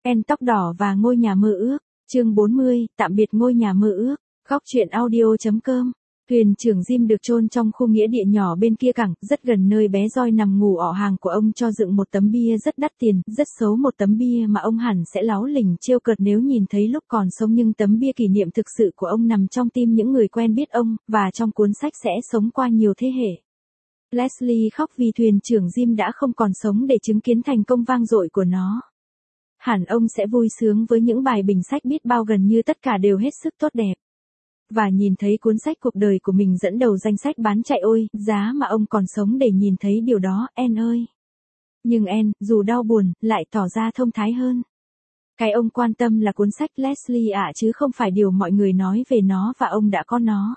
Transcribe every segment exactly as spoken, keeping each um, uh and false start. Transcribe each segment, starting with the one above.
En tóc đỏ và ngôi nhà mơ ước. Chương bốn mươi, tạm biệt ngôi nhà mơ ước. Góc truyện audio chấm com. Thuyền trưởng Jim được chôn trong khu nghĩa địa nhỏ bên kia cảng, rất gần nơi bé Roi nằm ngủ. Ỏ hàng của ông cho dựng một tấm bia rất đắt tiền, rất xấu, một tấm bia mà ông hẳn sẽ láu lỉnh trêu cợt nếu nhìn thấy lúc còn sống, nhưng tấm bia kỷ niệm thực sự của ông nằm trong tim những người quen biết ông, và trong cuốn sách sẽ sống qua nhiều thế hệ. Leslie khóc vì thuyền trưởng Jim đã không còn sống để chứng kiến thành công vang dội của nó. Hẳn ông sẽ vui sướng với những bài bình sách biết bao, gần như tất cả đều hết sức tốt đẹp. Và nhìn thấy cuốn sách cuộc đời của mình dẫn đầu danh sách bán chạy, ôi, giá mà ông còn sống để nhìn thấy điều đó, En ơi. Nhưng En, dù đau buồn, lại tỏ ra thông thái hơn. Cái ông quan tâm là cuốn sách Leslie ạ, chứ không phải điều mọi người nói về nó, và ông đã có nó.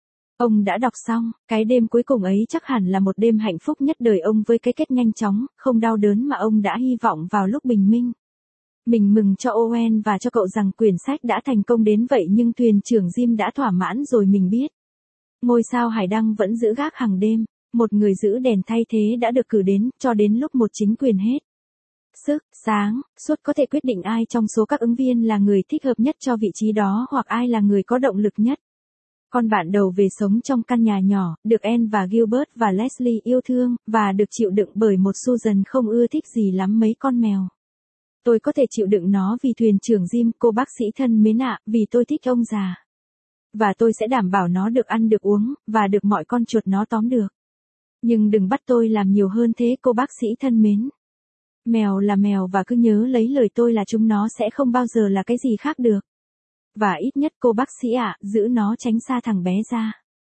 Ông đã đọc xong, cái đêm cuối cùng ấy chắc hẳn là một đêm hạnh phúc nhất đời ông, với cái kết nhanh chóng, không đau đớn mà ông đã hy vọng vào lúc bình minh. Mình mừng cho Owen và cho cậu rằng quyển sách đã thành công đến vậy, nhưng thuyền trưởng Jim đã thỏa mãn rồi, mình biết. Ngôi sao hải đăng vẫn giữ gác hàng đêm, một người giữ đèn thay thế đã được cử đến, cho đến lúc một chính quyền hết sức, sáng, suốt có thể quyết định ai trong số các ứng viên là người thích hợp nhất cho vị trí đó, hoặc ai là người có động lực nhất. Con bạn đầu về sống trong căn nhà nhỏ, được En và Gilbert và Leslie yêu thương, và được chịu đựng bởi một Susan không ưa thích gì lắm mấy con mèo. Tôi có thể chịu đựng nó vì thuyền trưởng Jim, cô bác sĩ thân mến ạ, vì tôi thích ông già. Và tôi sẽ đảm bảo nó được ăn được uống, và được mọi con chuột nó tóm được. Nhưng đừng bắt tôi làm nhiều hơn thế, cô bác sĩ thân mến. Mèo là mèo, và cứ nhớ lấy lời tôi là chúng nó sẽ không bao giờ là cái gì khác được. Và ít nhất cô bác sĩ ạ, giữ nó tránh xa thằng bé ra.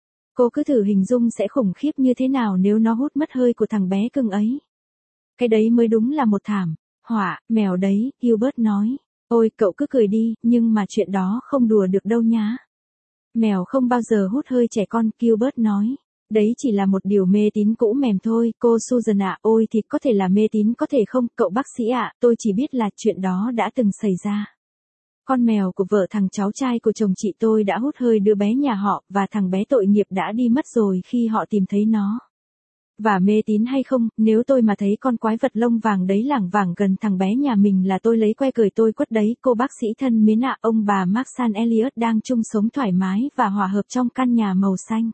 Cô cứ thử hình dung sẽ khủng khiếp như thế nào nếu nó hút mất hơi của thằng bé cưng ấy. Cái đấy mới đúng là một thảm họa, mèo đấy, Gilbert nói. Ôi, cậu cứ cười đi, nhưng mà chuyện đó không đùa được đâu nhá. Mèo không bao giờ hút hơi trẻ con, Gilbert nói. Đấy chỉ là một điều mê tín cũ mềm thôi, cô Susan ạ. Ôi thì có thể là mê tín, có thể không, cậu bác sĩ ạ, tôi chỉ biết là chuyện đó đã từng xảy ra. Con mèo của vợ thằng cháu trai của chồng chị tôi đã hút hơi đứa bé nhà họ, và thằng bé tội nghiệp đã đi mất rồi khi họ tìm thấy nó. Và mê tín hay không, nếu tôi mà thấy con quái vật lông vàng đấy lảng vảng gần thằng bé nhà mình là tôi lấy que cười tôi quất đấy, cô bác sĩ thân mến ạ. Ông bà Marsan Elliot đang chung sống thoải mái và hòa hợp trong căn nhà màu xanh.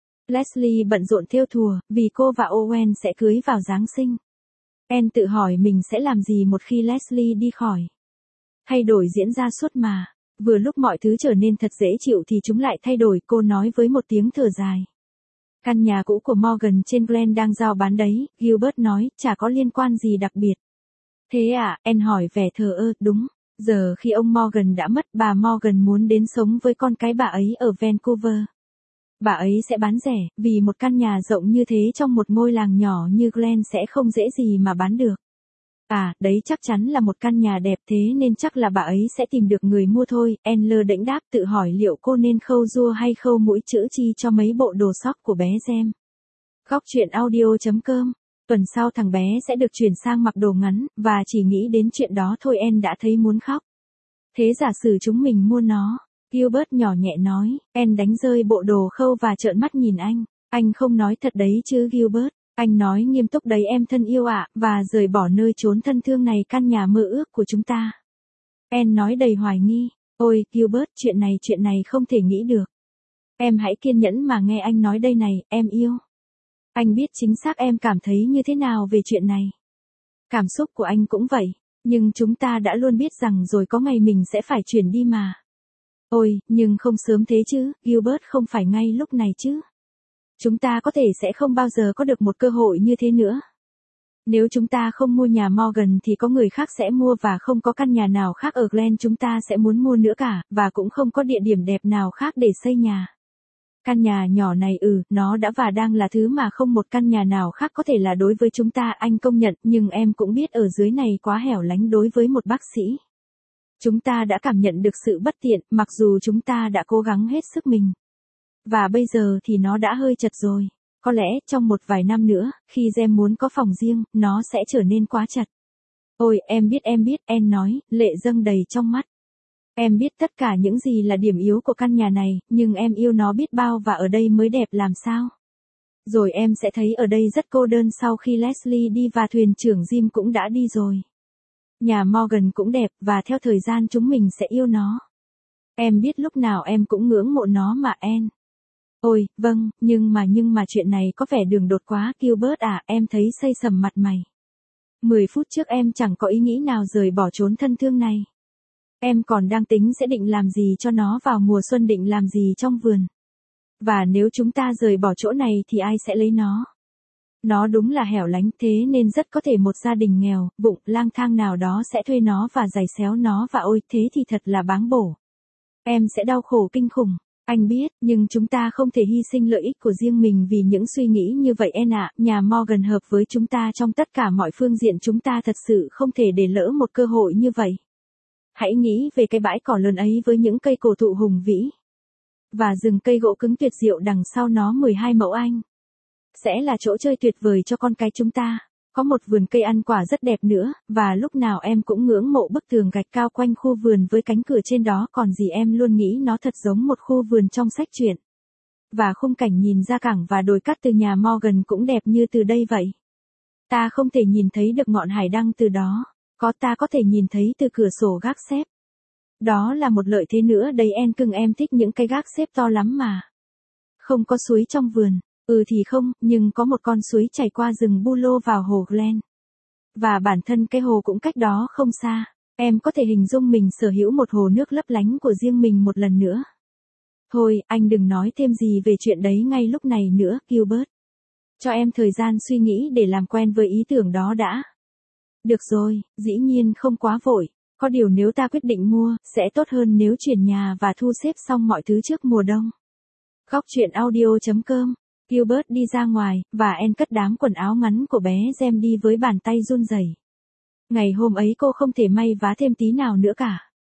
Leslie bận rộn thêu thùa, vì cô và Owen sẽ cưới vào Giáng sinh. En tự hỏi mình sẽ làm gì một khi Leslie đi khỏi. Thay đổi diễn ra suốt mà. Vừa lúc mọi thứ trở nên thật dễ chịu thì chúng lại thay đổi, cô nói với một tiếng thở dài. Căn nhà cũ của Morgan trên Glen đang rao bán đấy, Gilbert nói, chả có liên quan gì đặc biệt. Thế à, En hỏi vẻ thờ ơ, đúng. Giờ khi ông Morgan đã mất, bà Morgan muốn đến sống với con cái bà ấy ở Vancouver. Bà ấy sẽ bán rẻ, vì một căn nhà rộng như thế trong một ngôi làng nhỏ như Glen sẽ không dễ gì mà bán được. À, đấy chắc chắn là một căn nhà đẹp, thế nên chắc là bà ấy sẽ tìm được người mua thôi. En lơ đễnh đáp, tự hỏi liệu cô nên khâu rua hay khâu mũi chữ chi cho mấy bộ đồ sóc của bé Gem. Góc truyện audio chấm com. Tuần sau thằng bé sẽ được chuyển sang mặc đồ ngắn, và chỉ nghĩ đến chuyện đó thôi En đã thấy muốn khóc. Thế giả sử chúng mình mua nó, Gilbert nhỏ nhẹ nói. En đánh rơi bộ đồ khâu và trợn mắt nhìn anh. Anh không nói thật đấy chứ Gilbert? Anh nói nghiêm túc đấy em thân yêu ạ, và rời bỏ nơi trốn thân thương này, căn nhà mơ ước của chúng ta. En nói đầy hoài nghi. Ôi, Gilbert, chuyện này, chuyện này không thể nghĩ được. Em hãy kiên nhẫn mà nghe anh nói đây này, em yêu. Anh biết chính xác em cảm thấy như thế nào về chuyện này. Cảm xúc của anh cũng vậy, nhưng chúng ta đã luôn biết rằng rồi có ngày mình sẽ phải chuyển đi mà. Ôi, nhưng không sớm thế chứ, Gilbert, không phải ngay lúc này chứ. Chúng ta có thể sẽ không bao giờ có được một cơ hội như thế nữa. Nếu chúng ta không mua nhà Morgan thì có người khác sẽ mua, và không có căn nhà nào khác ở Glen chúng ta sẽ muốn mua nữa cả, và cũng không có địa điểm đẹp nào khác để xây nhà. Căn nhà nhỏ này ừ, nó đã và đang là thứ mà không một căn nhà nào khác có thể là đối với chúng ta, anh công nhận, nhưng em cũng biết ở dưới này quá hẻo lánh đối với một bác sĩ. Chúng ta đã cảm nhận được sự bất tiện, mặc dù chúng ta đã cố gắng hết sức mình. Và bây giờ thì nó đã hơi chật rồi. Có lẽ trong một vài năm nữa, khi Gem muốn có phòng riêng, nó sẽ trở nên quá chật. Ôi, em biết em biết, En nói, lệ dâng đầy trong mắt. Em biết tất cả những gì là điểm yếu của căn nhà này, nhưng em yêu nó biết bao, và ở đây mới đẹp làm sao. Rồi em sẽ thấy ở đây rất cô đơn sau khi Leslie đi và thuyền trưởng Jim cũng đã đi rồi. Nhà Morgan cũng đẹp và theo thời gian chúng mình sẽ yêu nó. Em biết lúc nào em cũng ngưỡng mộ nó mà Anne. Ôi, vâng, nhưng mà nhưng mà chuyện này có vẻ đường đột quá Gilbert à, em thấy xây sầm mặt mày. Mười phút trước em chẳng có ý nghĩ nào rời bỏ chốn thân thương này. Em còn đang tính sẽ định làm gì cho nó vào mùa xuân, định làm gì trong vườn. Và nếu chúng ta rời bỏ chỗ này thì ai sẽ lấy nó? Nó đúng là hẻo lánh, thế nên rất có thể một gia đình nghèo, vụng, lang thang nào đó sẽ thuê nó và giày xéo nó, và ôi, thế thì thật là báng bổ. Em sẽ đau khổ kinh khủng. Anh biết, nhưng chúng ta không thể hy sinh lợi ích của riêng mình vì những suy nghĩ như vậy Anne ạ. Nhà Morgan hợp với chúng ta trong tất cả mọi phương diện, chúng ta thật sự không thể để lỡ một cơ hội như vậy. Hãy nghĩ về cái bãi cỏ lớn ấy với những cây cổ thụ hùng vĩ. Và rừng cây gỗ cứng tuyệt diệu đằng sau nó mười hai mẫu Anh. Sẽ là chỗ chơi tuyệt vời cho con cái chúng ta. Có một vườn cây ăn quả rất đẹp nữa, và lúc nào em cũng ngưỡng mộ bức tường gạch cao quanh khu vườn với cánh cửa trên đó, còn gì em luôn nghĩ nó thật giống một khu vườn trong sách truyện. Và khung cảnh nhìn ra cảng và đồi cát từ nhà Morgan cũng đẹp như từ đây vậy. Ta không thể nhìn thấy được ngọn hải đăng từ đó, có ta có thể nhìn thấy từ cửa sổ gác xếp. Đó là một lợi thế nữa đấy Anne cưng, em thích những cái gác xếp to lắm mà. Không có suối trong vườn. Ừ thì không, nhưng có một con suối chảy qua rừng Bulo vào hồ Glen. Và bản thân cái hồ cũng cách đó không xa. Em có thể hình dung mình sở hữu một hồ nước lấp lánh của riêng mình một lần nữa. Thôi, anh đừng nói thêm gì về chuyện đấy ngay lúc này nữa, Gilbert. Cho em thời gian suy nghĩ để làm quen với ý tưởng đó đã. Được rồi, dĩ nhiên không quá vội. Có điều nếu ta quyết định mua, sẽ tốt hơn nếu chuyển nhà và thu xếp xong mọi thứ trước mùa đông. Góc truyện audio chấm com. Gilbert đi ra ngoài, và Anne cất đám quần áo ngắn của bé Gem đi với bàn tay run rẩy. Ngày hôm ấy cô không thể may vá thêm tí nào nữa cả.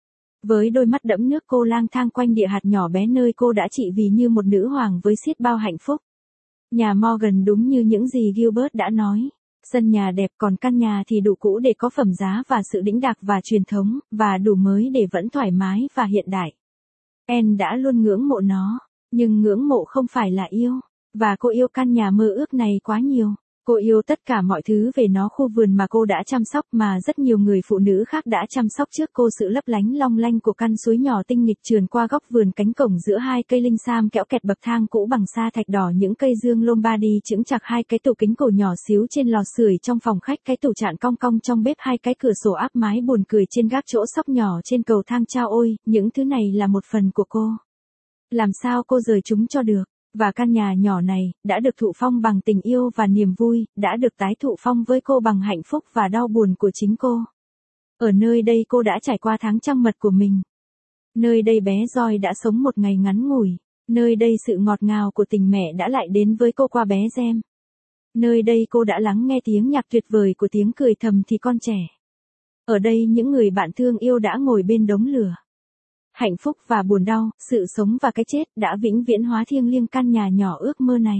Với đôi mắt đẫm nước cô lang thang quanh địa hạt nhỏ bé nơi cô đã trị vì như một nữ hoàng với xiết bao hạnh phúc. Nhà Morgan đúng như những gì Gilbert đã nói. Sân nhà đẹp, còn căn nhà thì đủ cũ để có phẩm giá và sự đĩnh đạc và truyền thống, và đủ mới để vẫn thoải mái và hiện đại. Anne đã luôn ngưỡng mộ nó, nhưng ngưỡng mộ không phải là yêu. Và cô yêu căn nhà mơ ước này quá nhiều. Cô yêu tất cả mọi thứ về nó, khu vườn mà cô đã chăm sóc, mà rất nhiều người phụ nữ khác đã chăm sóc trước cô, sự lấp lánh long lanh của căn suối nhỏ tinh nghịch trườn qua góc vườn, cánh cổng giữa hai cây linh sam kẽo kẹt, bậc thang cũ bằng sa thạch đỏ, những cây dương Lombardy chững chạc, hai cái tủ kính cổ nhỏ xíu trên lò sưởi trong phòng khách, cái tủ chạn cong cong trong bếp, hai cái cửa sổ áp mái buồn cười trên gác, chỗ sóc nhỏ trên cầu thang. Chao ôi, những thứ này là một phần của cô. Làm sao cô rời chúng cho được? Và căn nhà nhỏ này, đã được thụ phong bằng tình yêu và niềm vui, đã được tái thụ phong với cô bằng hạnh phúc và đau buồn của chính cô. Ở nơi đây cô đã trải qua tháng trăng mật của mình. Nơi đây bé Joy đã sống một ngày ngắn ngủi. Nơi đây sự ngọt ngào của tình mẹ đã lại đến với cô qua bé Gem. Nơi đây cô đã lắng nghe tiếng nhạc tuyệt vời của tiếng cười thầm thì con trẻ. Ở đây những người bạn thương yêu đã ngồi bên đống lửa. Hạnh phúc và buồn đau, sự sống và cái chết đã vĩnh viễn hóa thiêng liêng căn nhà nhỏ ước mơ này.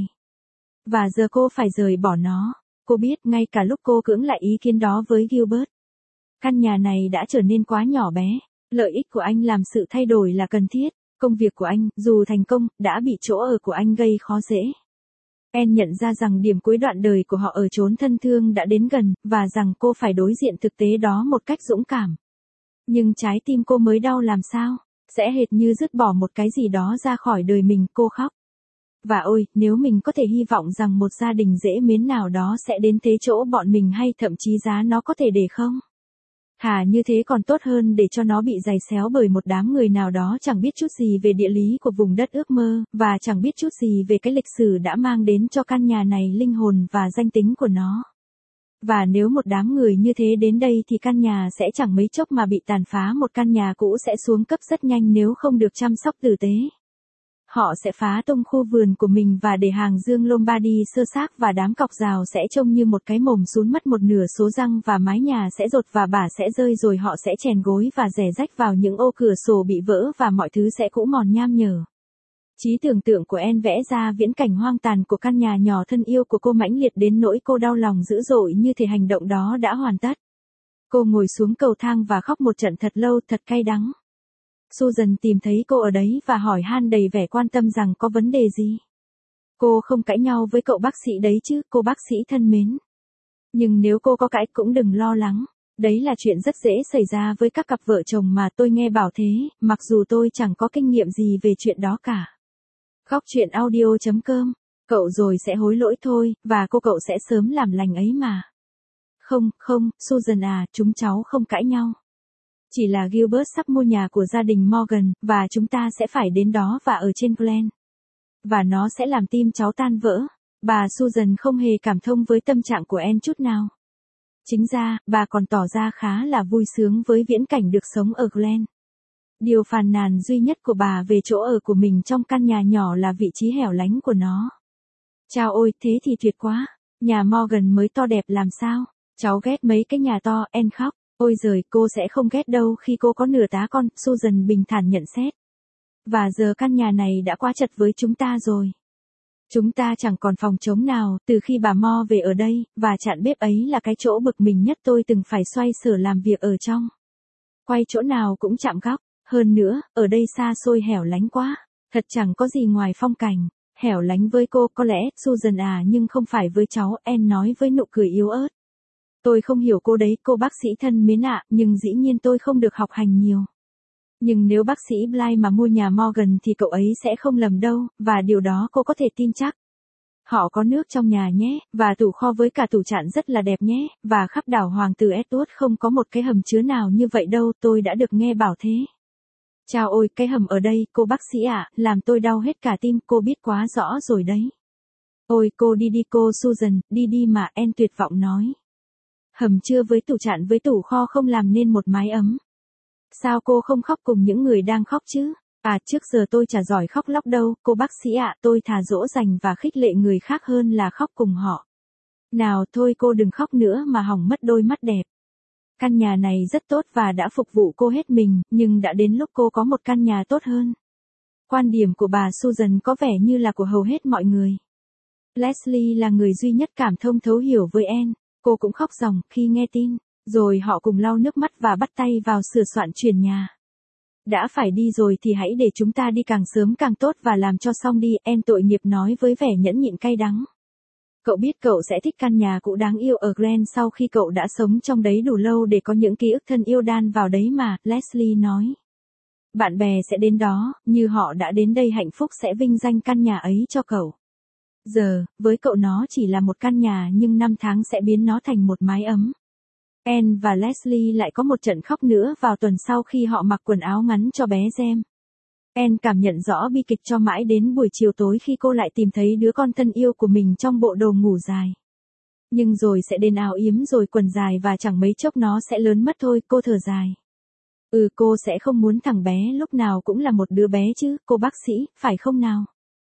Và giờ cô phải rời bỏ nó. Cô biết ngay cả lúc cô cưỡng lại ý kiến đó với Gilbert. Căn nhà này đã trở nên quá nhỏ bé. Lợi ích của anh làm sự thay đổi là cần thiết. Công việc của anh, dù thành công, đã bị chỗ ở của anh gây khó dễ. Anne nhận ra rằng điểm cuối đoạn đời của họ ở chốn thân thương đã đến gần, và rằng cô phải đối diện thực tế đó một cách dũng cảm. Nhưng trái tim cô mới đau làm sao? Sẽ hệt như dứt bỏ một cái gì đó ra khỏi đời mình, cô khóc. Và ôi, nếu mình có thể hy vọng rằng một gia đình dễ mến nào đó sẽ đến thế chỗ bọn mình, hay thậm chí giá nó có thể để không? Thà như thế còn tốt hơn để cho nó bị giày xéo bởi một đám người nào đó chẳng biết chút gì về địa lý của vùng đất ước mơ, và chẳng biết chút gì về cái lịch sử đã mang đến cho căn nhà này linh hồn và danh tính của nó. Và nếu một đám người như thế đến đây thì căn nhà sẽ chẳng mấy chốc mà bị tàn phá, một căn nhà cũ sẽ xuống cấp rất nhanh nếu không được chăm sóc tử tế. Họ sẽ phá tung khu vườn của mình và để hàng dương Lombardy sơ xác, và đám cọc rào sẽ trông như một cái mồm sún mất một nửa số răng, và mái nhà sẽ rột và bả sẽ rơi, rồi họ sẽ chèn gối và rẻ rách vào những ô cửa sổ bị vỡ, và mọi thứ sẽ cũ mòn nham nhở. Trí tưởng tượng của Anne vẽ ra viễn cảnh hoang tàn của căn nhà nhỏ thân yêu của cô mãnh liệt đến nỗi cô đau lòng dữ dội, như thể hành động đó đã hoàn tất. Cô ngồi xuống cầu thang và khóc một trận thật lâu, thật cay đắng. Susan tìm thấy cô ở đấy và hỏi han đầy vẻ quan tâm rằng có vấn đề gì. Cô không cãi nhau với cậu bác sĩ đấy chứ, cô bác sĩ thân mến. Nhưng nếu cô có cãi cũng đừng lo lắng. Đấy là chuyện rất dễ xảy ra với các cặp vợ chồng mà tôi nghe bảo thế, mặc dù tôi chẳng có kinh nghiệm gì về chuyện đó cả. Khóc chuyện audio.com. Cậu rồi sẽ hối lỗi thôi, và cô cậu sẽ sớm làm lành ấy mà. Không, không, Susan à, chúng cháu không cãi nhau. Chỉ là Gilbert sắp mua nhà của gia đình Morgan, và chúng ta sẽ phải đến đó và ở trên Glen. Và nó sẽ làm tim cháu tan vỡ. Bà Susan không hề cảm thông với tâm trạng của Anne chút nào. Chính ra, bà còn tỏ ra khá là vui sướng với viễn cảnh được sống ở Glen. Điều phàn nàn duy nhất của bà về chỗ ở của mình trong căn nhà nhỏ là vị trí hẻo lánh của nó. Chao ôi, thế thì tuyệt quá. Nhà Morgan mới to đẹp làm sao? Cháu ghét mấy cái nhà to, Anne khóc. Ôi giời, cô sẽ không ghét đâu khi cô có nửa tá con, Susan bình thản nhận xét. Và giờ căn nhà này đã quá chật với chúng ta rồi. Chúng ta chẳng còn phòng trống nào, từ khi bà Mo về ở đây, và chạn bếp ấy là cái chỗ bực mình nhất tôi từng phải xoay sở làm việc ở trong. Quay chỗ nào cũng chạm góc, hơn nữa, ở đây xa xôi hẻo lánh quá, thật chẳng có gì ngoài phong cảnh. Hẻo lánh với cô có lẽ, Susan à, nhưng không phải với cháu, Anne nói với nụ cười yếu ớt. Tôi không hiểu cô đấy, cô bác sĩ thân mến ạ, nhưng dĩ nhiên tôi không được học hành nhiều. Nhưng nếu bác sĩ Bly mà mua nhà Morgan thì cậu ấy sẽ không lầm đâu, và điều đó cô có thể tin chắc. Họ có nước trong nhà nhé, và tủ kho với cả tủ chạn rất là đẹp nhé, và khắp đảo Hoàng tử Edward không có một cái hầm chứa nào như vậy đâu, tôi đã được nghe bảo thế. Chao ôi, cái hầm ở đây, cô bác sĩ ạ, làm tôi đau hết cả tim, cô biết quá rõ rồi đấy. Ôi, cô đi đi cô Susan, đi đi mà, Anne tuyệt vọng nói. Hầm chứa với tủ chạn với tủ kho không làm nên một mái ấm. Sao cô không khóc cùng những người đang khóc chứ? À, trước giờ tôi chả giỏi khóc lóc đâu, cô bác sĩ ạ, tôi thà dỗ dành và khích lệ người khác hơn là khóc cùng họ. Nào thôi cô đừng khóc nữa mà hỏng mất đôi mắt đẹp. Căn nhà này rất tốt và đã phục vụ cô hết mình, nhưng đã đến lúc cô có một căn nhà tốt hơn. Quan điểm của bà Susan có vẻ như là của hầu hết mọi người. Leslie là người duy nhất cảm thông thấu hiểu với Anne, cô cũng khóc ròng khi nghe tin. Rồi họ cùng lau nước mắt và bắt tay vào sửa soạn chuyển nhà. Đã phải đi rồi thì hãy để chúng ta đi càng sớm càng tốt và làm cho xong đi, Anne tội nghiệp nói với vẻ nhẫn nhịn cay đắng. Cậu biết cậu sẽ thích căn nhà cũ đáng yêu ở Glen sau khi cậu đã sống trong đấy đủ lâu để có những ký ức thân yêu đan vào đấy mà, Leslie nói. Bạn bè sẽ đến đó, như họ đã đến đây hạnh phúc sẽ vinh danh căn nhà ấy cho cậu. Giờ, với cậu nó chỉ là một căn nhà nhưng năm tháng sẽ biến nó thành một mái ấm. Anne và Leslie lại có một trận khóc nữa vào tuần sau khi họ mặc quần áo ngắn cho bé Gem. Anne cảm nhận rõ bi kịch cho mãi đến buổi chiều tối khi cô lại tìm thấy đứa con thân yêu của mình trong bộ đồ ngủ dài. Nhưng rồi sẽ đến áo yếm rồi quần dài và chẳng mấy chốc nó sẽ lớn mất thôi, cô thở dài. Ừ, cô sẽ không muốn thằng bé lúc nào cũng là một đứa bé chứ, cô bác sĩ, phải không nào?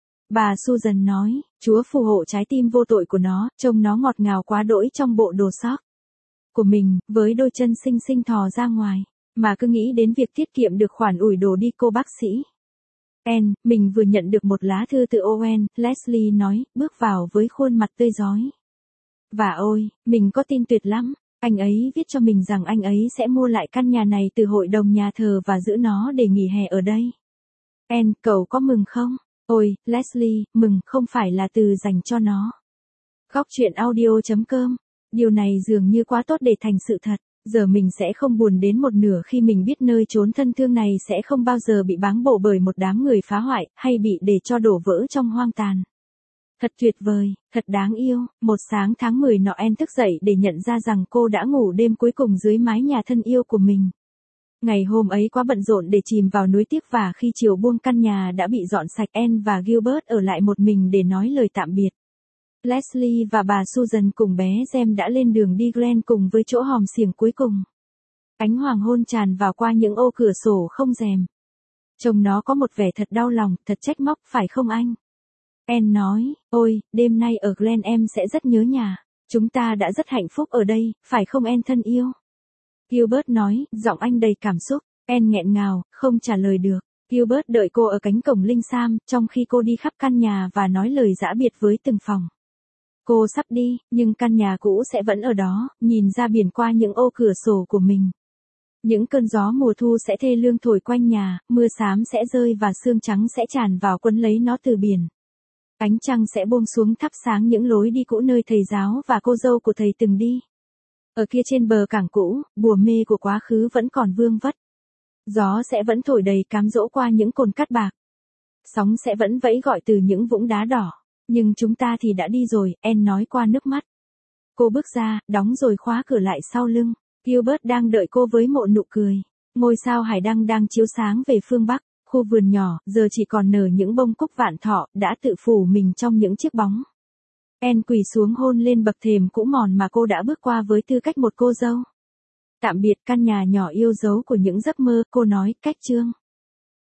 Bà Susan nói, Chúa phù hộ trái tim vô tội của nó, trông nó ngọt ngào quá đỗi trong bộ đồ sóc của mình, với đôi chân xinh xinh thò ra ngoài, mà cứ nghĩ đến việc tiết kiệm được khoản ủi đồ đi cô bác sĩ. Anne, mình vừa nhận được một lá thư từ Owen, Leslie nói, bước vào với khuôn mặt tươi rói. Và ôi, mình có tin tuyệt lắm, anh ấy viết cho mình rằng anh ấy sẽ mua lại căn nhà này từ hội đồng nhà thờ và giữ nó để nghỉ hè ở đây. Anne, cậu có mừng không? Ôi, Leslie, mừng không phải là từ dành cho nó. Khóc chuyện audio.com. Điều này dường như quá tốt để thành sự thật, giờ mình sẽ không buồn đến một nửa khi mình biết nơi trốn thân thương này sẽ không bao giờ bị báng bổ bởi một đám người phá hoại, hay bị để cho đổ vỡ trong hoang tàn. Thật tuyệt vời, thật đáng yêu, một sáng tháng mười nọ Anne thức dậy để nhận ra rằng cô đã ngủ đêm cuối cùng dưới mái nhà thân yêu của mình. Ngày hôm ấy quá bận rộn để chìm vào nuối tiếc và khi chiều buông căn nhà đã bị dọn sạch Anne và Gilbert ở lại một mình để nói lời tạm biệt. Leslie và bà Susan cùng bé Gem đã lên đường đi Glen cùng với chỗ hòm xiềng cuối cùng. Ánh hoàng hôn tràn vào qua những ô cửa sổ không rèm. Trông nó có một vẻ thật đau lòng, thật trách móc, phải không anh? Anne nói, ôi, đêm nay ở Glen em sẽ rất nhớ nhà. Chúng ta đã rất hạnh phúc ở đây, phải không Anne thân yêu? Gilbert nói, giọng anh đầy cảm xúc. Anne nghẹn ngào, không trả lời được. Gilbert đợi cô ở cánh cổng linh sam, trong khi cô đi khắp căn nhà và nói lời giã biệt với từng phòng. Cô sắp đi, nhưng căn nhà cũ sẽ vẫn ở đó, nhìn ra biển qua những ô cửa sổ của mình. Những cơn gió mùa thu sẽ thê lương thổi quanh nhà, mưa xám sẽ rơi và sương trắng sẽ tràn vào quấn lấy nó từ biển. Ánh trăng sẽ buông xuống thắp sáng những lối đi cũ nơi thầy giáo và cô dâu của thầy từng đi. Ở kia trên bờ cảng cũ, bùa mê của quá khứ vẫn còn vương vất. Gió sẽ vẫn thổi đầy cám dỗ qua những cồn cát bạc. Sóng sẽ vẫn vẫy gọi từ những vũng đá đỏ. Nhưng chúng ta thì đã đi rồi, Anne nói qua nước mắt. Cô bước ra, đóng rồi khóa cửa lại sau lưng. Gilbert đang đợi cô với một nụ cười. Ngôi sao hải đăng đang chiếu sáng về phương Bắc. Khu vườn nhỏ, giờ chỉ còn nở những bông cúc vạn thọ, đã tự phủ mình trong những chiếc bóng. Anne quỳ xuống hôn lên bậc thềm cũ mòn mà cô đã bước qua với tư cách một cô dâu. Tạm biệt căn nhà nhỏ yêu dấu của những giấc mơ, cô nói, cách chương.